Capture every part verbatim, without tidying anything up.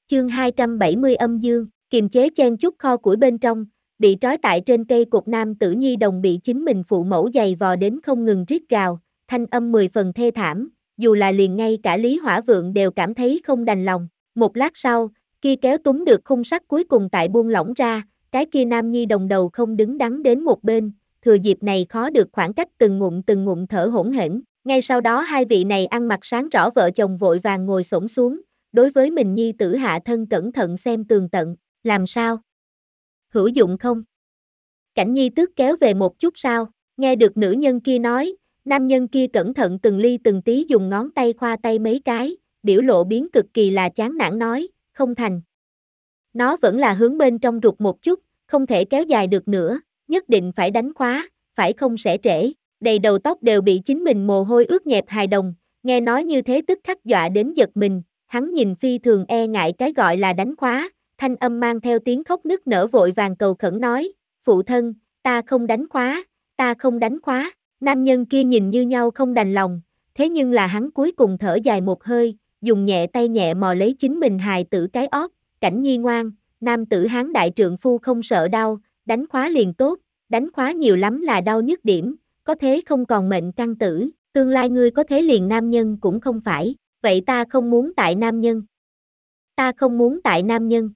Chương hai trăm bảy mươi âm dương, kiềm chế chen chúc kho củi bên trong, bị trói tại trên cây cột nam tử nhi đồng bị chính mình phụ mẫu giày vò đến không ngừng rít gào, thanh âm mười phần thê thảm, dù là liền ngay cả Lý Hỏa Vượng đều cảm thấy không đành lòng. Một lát sau, kia kéo túm được khung sắt cuối cùng tại buông lỏng ra, cái kia nam nhi đồng đầu không đứng đắn đến một bên, thừa dịp này khó được khoảng cách từng ngụm từng ngụm thở hổn hển. Ngay sau đó hai vị này ăn mặc sáng rõ vợ chồng vội vàng ngồi xổm xuống, đối với mình nhi tử hạ thân cẩn thận xem tường tận, làm sao? Hữu dụng không? Cảnh nhi tước kéo về một chút sao? Nghe được nữ nhân kia nói, nam nhân kia cẩn thận từng ly từng tí dùng ngón tay khoa tay mấy cái, biểu lộ biến cực kỳ là chán nản nói, không thành. Nó vẫn là hướng bên trong rụt một chút, không thể kéo dài được nữa, nhất định phải đánh khóa, phải không sẽ trễ. Đầy đầu tóc đều bị chính mình mồ hôi ướt nhẹp hài đồng, nghe nói như thế tức khắc dọa đến giật mình, hắn nhìn phi thường e ngại cái gọi là đánh khóa, thanh âm mang theo tiếng khóc nức nở vội vàng cầu khẩn nói, phụ thân, ta không đánh khóa, ta không đánh khóa, nam nhân kia nhìn như nhau không đành lòng, thế nhưng là hắn cuối cùng thở dài một hơi, dùng nhẹ tay nhẹ mò lấy chính mình hài tử cái ót, Cảnh Nhi ngoan, nam tử hán đại trượng phu không sợ đau, đánh khóa liền tốt, đánh khóa nhiều lắm là đau nhất điểm, có thế không còn mệnh căn tử, tương lai ngươi có thế liền nam nhân cũng không phải, vậy ta không muốn tại nam nhân. Ta không muốn tại nam nhân.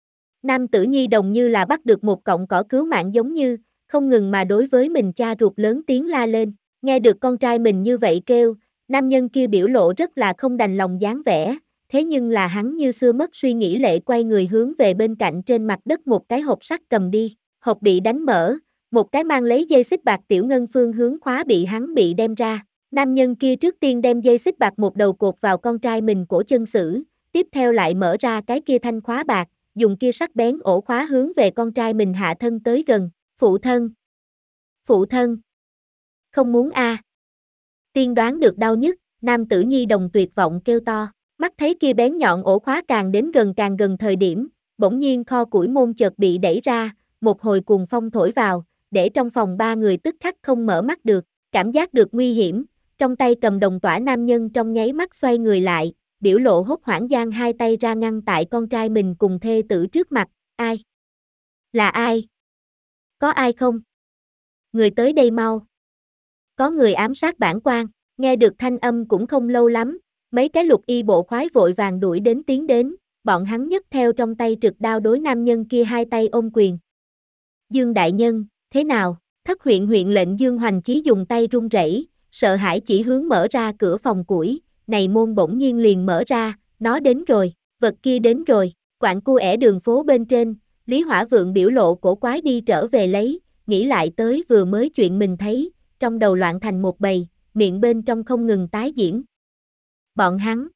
Nam tử nhi đồng như là bắt được một cọng cỏ cứu mạng giống như, không ngừng mà đối với mình cha ruột lớn tiếng la lên, nghe được con trai mình như vậy kêu, nam nhân kia biểu lộ rất là không đành lòng dáng vẻ, thế nhưng là hắn như xưa mất suy nghĩ lệ quay người hướng về bên cạnh trên mặt đất một cái hộp sắt cầm đi, hộp bị đánh mở, một cái mang lấy dây xích bạc tiểu ngân phương hướng khóa bị hắn bị đem ra, nam nhân kia trước tiên đem dây xích bạc một đầu cột vào con trai mình cổ chân sử, tiếp theo lại mở ra cái kia thanh khóa bạc, dùng kia sắc bén ổ khóa hướng về con trai mình hạ thân tới gần, phụ thân, phụ thân, không muốn a. Tiên đoán được đau nhất, nam tử nhi đồng tuyệt vọng kêu to, mắt thấy kia bén nhọn ổ khóa càng đến gần càng gần thời điểm, bỗng nhiên kho củi môn chợt bị đẩy ra, một hồi cuồng phong thổi vào, để trong phòng ba người tức khắc không mở mắt được, cảm giác được nguy hiểm, trong tay cầm đồng tỏa nam nhân trong nháy mắt xoay người lại, biểu lộ hốt hoảng giang hai tay ra ngăn tại con trai mình cùng thê tử trước mặt, ai? Là ai? Có ai không? Người tới đây mau. Có người ám sát bản quan, nghe được thanh âm cũng không lâu lắm, mấy cái lục y bộ khoái vội vàng đuổi đến tiến đến, bọn hắn nhấc theo trong tay trực đao đối nam nhân kia hai tay ôm quyền. Dương đại nhân, thế nào? Thất huyện huyện lệnh Dương Hoành Chí dùng tay run rẩy, sợ hãi chỉ hướng mở ra cửa phòng củi, này môn bỗng nhiên liền mở ra, nó đến rồi, vật kia đến rồi, quạng cu ẻ đường phố bên trên, Lý Hỏa Vượng biểu lộ cổ quái đi trở về lấy, nghĩ lại tới vừa mới chuyện mình thấy, trong đầu loạn thành một bầy, miệng bên trong không ngừng tái diễn. Bọn hắn,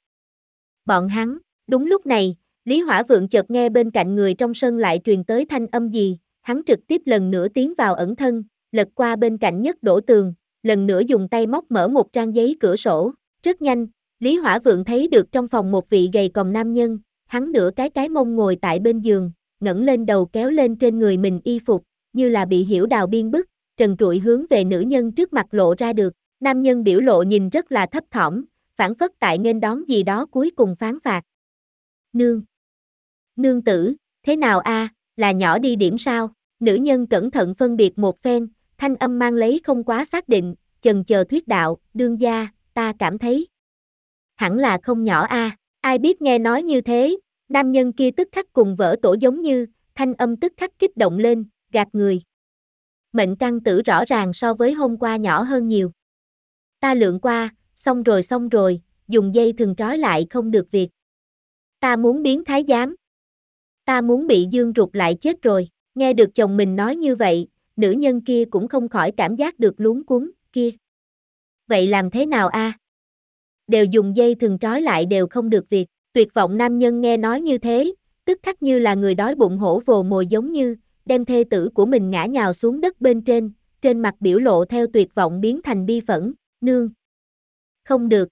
bọn hắn, đúng lúc này, Lý Hỏa Vượng chợt nghe bên cạnh người trong sân lại truyền tới thanh âm gì, hắn trực tiếp lần nữa tiến vào ẩn thân, lật qua bên cạnh nhất đổ tường, lần nữa dùng tay móc mở một trang giấy cửa sổ, rất nhanh, Lý Hỏa Vượng thấy được trong phòng một vị gầy còm nam nhân, hắn nửa cái cái mông ngồi tại bên giường, ngẩng lên đầu kéo lên trên người mình y phục, như là bị hiểu đào biên bức, trần trụi hướng về nữ nhân trước mặt lộ ra được, nam nhân biểu lộ nhìn rất là thấp thỏm, phản phất tại nghênh đón gì đó cuối cùng phán phạt. Nương! Nương tử, thế nào a, là nhỏ đi điểm sao? Nữ nhân cẩn thận phân biệt một phen, thanh âm mang lấy không quá xác định, chần chờ thuyết đạo, đương gia, ta cảm thấy. Hẳn là không nhỏ a, ai biết nghe nói như thế, nam nhân kia tức khắc cùng vỡ tổ giống như, thanh âm tức khắc kích động lên, gạt người. Mệnh căn tử rõ ràng so với hôm qua nhỏ hơn nhiều. Ta lượng qua, xong rồi xong rồi, dùng dây thừng trói lại không được việc. Ta muốn biến thái giám. Ta muốn bị dương rụt lại chết rồi, nghe được chồng mình nói như vậy, nữ nhân kia cũng không khỏi cảm giác được luống cuống, kia. Vậy làm thế nào a? Đều dùng dây thừng trói lại đều không được việc, tuyệt vọng nam nhân nghe nói như thế, tức khắc như là người đói bụng hổ vồ mồi giống như, đem thê tử của mình ngã nhào xuống đất bên trên, trên mặt biểu lộ theo tuyệt vọng biến thành bi phẫn, nương. Không được.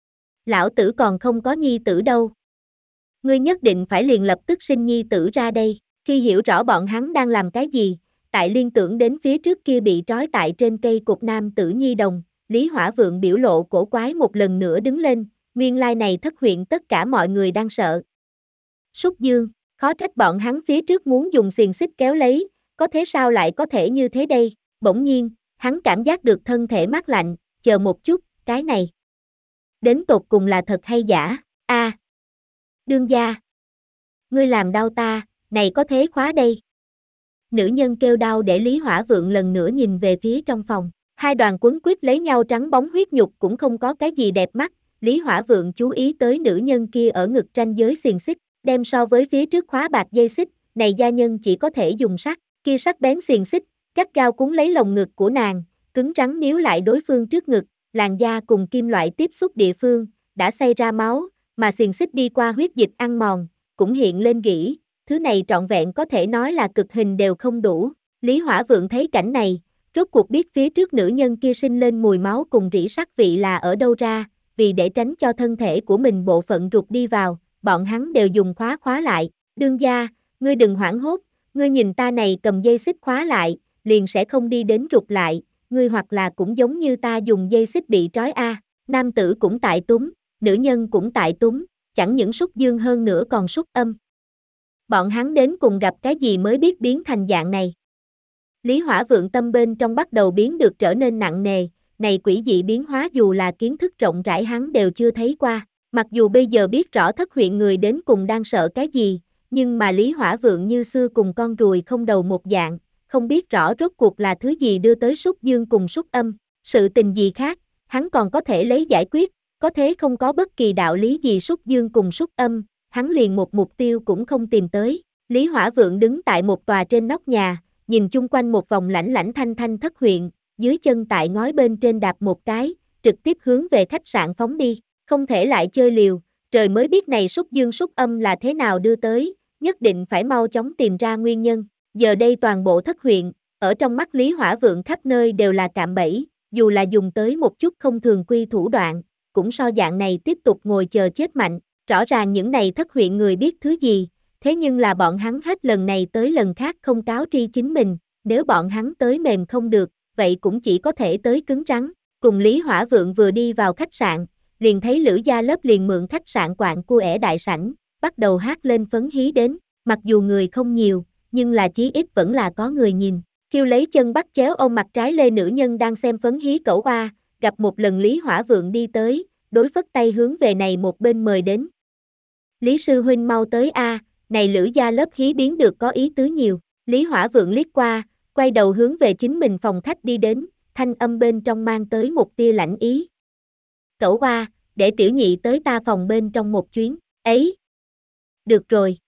Lão tử còn không có nhi tử đâu. Ngươi nhất định phải liền lập tức sinh nhi tử ra đây, khi hiểu rõ bọn hắn đang làm cái gì, tại liên tưởng đến phía trước kia bị trói tại trên cây cột nam tử nhi đồng, Lý Hỏa Vượng biểu lộ cổ quái một lần nữa đứng lên, nguyên lai này thất huyện tất cả mọi người đang sợ. Súc Dương, khó trách bọn hắn phía trước muốn dùng xiềng xích kéo lấy, có thế sao lại có thể như thế đây? Bỗng nhiên, hắn cảm giác được thân thể mát lạnh, chờ một chút, cái này. Đến tột cùng là thật hay giả? A, à, đương gia. Ngươi làm đau ta, này có thế khóa đây. Nữ nhân kêu đau để Lý Hỏa Vượng lần nữa nhìn về phía trong phòng. Hai đoàn quấn quýt lấy nhau trắng bóng huyết nhục cũng không có cái gì đẹp mắt. Lý Hỏa Vượng chú ý tới nữ nhân kia ở ngực ranh giới xiềng xích, đem so với phía trước khóa bạc dây xích, này gia nhân chỉ có thể dùng sắt, kia sắc bén xiềng xích, cắt gao cuốn lấy lồng ngực của nàng, cứng rắn níu lại đối phương trước ngực, làn da cùng kim loại tiếp xúc địa phương, đã xay ra máu, mà xiềng xích đi qua huyết dịch ăn mòn, cũng hiện lên gỉ, thứ này trọn vẹn có thể nói là cực hình đều không đủ. Lý Hỏa Vượng thấy cảnh này, rốt cuộc biết phía trước nữ nhân kia sinh lên mùi máu cùng rỉ sắt vị là ở đâu ra, vì để tránh cho thân thể của mình bộ phận rụt đi vào, bọn hắn đều dùng khóa khóa lại. Đương gia, ngươi đừng hoảng hốt, ngươi nhìn ta này cầm dây xích khóa lại, liền sẽ không đi đến rụt lại, ngươi hoặc là cũng giống như ta dùng dây xích bị trói a. À. Nam tử cũng tại túng, nữ nhân cũng tại túng, chẳng những Súc Dương hơn nữa còn Súc Âm. Bọn hắn đến cùng gặp cái gì mới biết biến thành dạng này. Lý Hỏa Vượng tâm bên trong bắt đầu biến được trở nên nặng nề, này quỷ dị biến hóa dù là kiến thức rộng rãi hắn đều chưa thấy qua. Mặc dù bây giờ biết rõ thất huyện người đến cùng đang sợ cái gì, nhưng mà Lý Hỏa Vượng như xưa cùng con ruồi không đầu một dạng, không biết rõ rốt cuộc là thứ gì đưa tới Súc Dương cùng Súc Âm, sự tình gì khác, hắn còn có thể lấy giải quyết, có thế không có bất kỳ đạo lý gì Súc Dương cùng Súc Âm, hắn liền một mục tiêu cũng không tìm tới. Lý Hỏa Vượng đứng tại một tòa trên nóc nhà, nhìn chung quanh một vòng lãnh lãnh thanh thanh thất huyện, dưới chân tại ngói bên trên đạp một cái, trực tiếp hướng về khách sạn phóng đi, không thể lại chơi liều, trời mới biết này Súc Dương Súc Âm là thế nào đưa tới, nhất định phải mau chóng tìm ra nguyên nhân. Giờ đây toàn bộ thất huyện, ở trong mắt Lý Hỏa Vượng khắp nơi đều là cạm bẫy, dù là dùng tới một chút không thường quy thủ đoạn, cũng so dạng này tiếp tục ngồi chờ chết mạnh. Rõ ràng những này thất huyện người biết thứ gì, thế nhưng là bọn hắn hết lần này tới lần khác không cáo tri chính mình, nếu bọn hắn tới mềm không được, vậy cũng chỉ có thể tới cứng rắn. Cùng Lý Hỏa Vượng vừa đi vào khách sạn, liền thấy Lữ Gia Lớp liền mượn khách sạn quạng cua ẻ đại sảnh, bắt đầu hát lên phấn hí đến, mặc dù người không nhiều, nhưng là chí ít vẫn là có người nhìn. Kêu lấy chân bắt chéo ôm mặt trái lê nữ nhân đang xem phấn hí cẩu oa, gặp một lần Lý Hỏa Vượng đi tới, đối phất tay hướng về này một bên mời đến. Lý sư huynh mau tới a, à, này Lữ Gia Lớp hí biến được có ý tứ nhiều. Lý Hỏa Vượng liếc qua, quay đầu hướng về chính mình phòng khách đi đến, thanh âm bên trong mang tới một tia lãnh ý. Cẩu oa, để tiểu nhị tới ta phòng bên trong một chuyến, ấy. Được rồi.